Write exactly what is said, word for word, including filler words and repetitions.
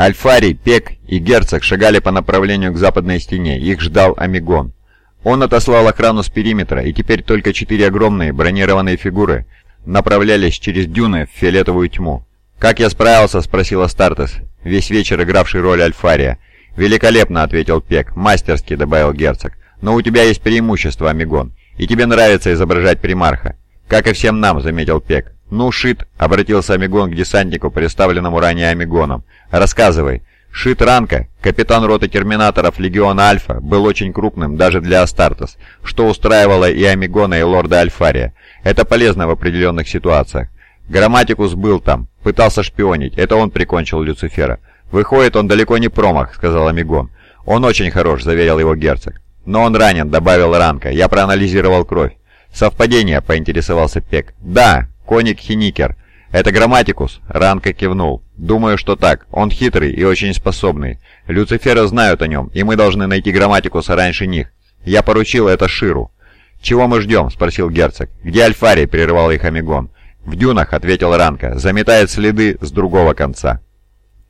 Альфарий, Пек и Герцог шагали по направлению к западной стене, их ждал Амигон. Он отослал охрану с периметра, и теперь только четыре огромные бронированные фигуры направлялись через дюны в фиолетовую тьму. «Как я справился?» — спросил Астартес, весь вечер игравший роль Альфария. «Великолепно», — ответил Пек. «Мастерски», — добавил Герцог. «Но у тебя есть преимущество, Амигон, и тебе нравится изображать примарха». «Как и всем нам», — заметил Пек. «Ну, Шит», — обратился Амигон к десантнику, представленному ранее Амигоном. «Рассказывай». Шит Ранка, капитан роты терминаторов Легиона Альфа, был очень крупным даже для Астартес, что устраивало и Амигона, и лорда Альфария. Это полезно в определенных ситуациях. Грамматикус был там, пытался шпионить, это он прикончил Люцифера. «Выходит, он далеко не промах», — сказал Амигон. «Он очень хорош», — заверил его Герцог. «Но он ранен», — добавил Ранка. «Я проанализировал кровь». «Совпадение?» — поинтересовался Пек. «Да, Коник Хиникер». «Это Грамматикус?» — Ранка кивнул. «Думаю, что так. Он хитрый и очень способный. Люциферы знают о нем, и мы должны найти Грамматикуса раньше них. Я поручил это Ширу». «Чего мы ждем?» — спросил Герцог. «Где Альфарий?» — прервал их Амигон. «В дюнах», — ответил Ранка. «Заметает следы с другого конца».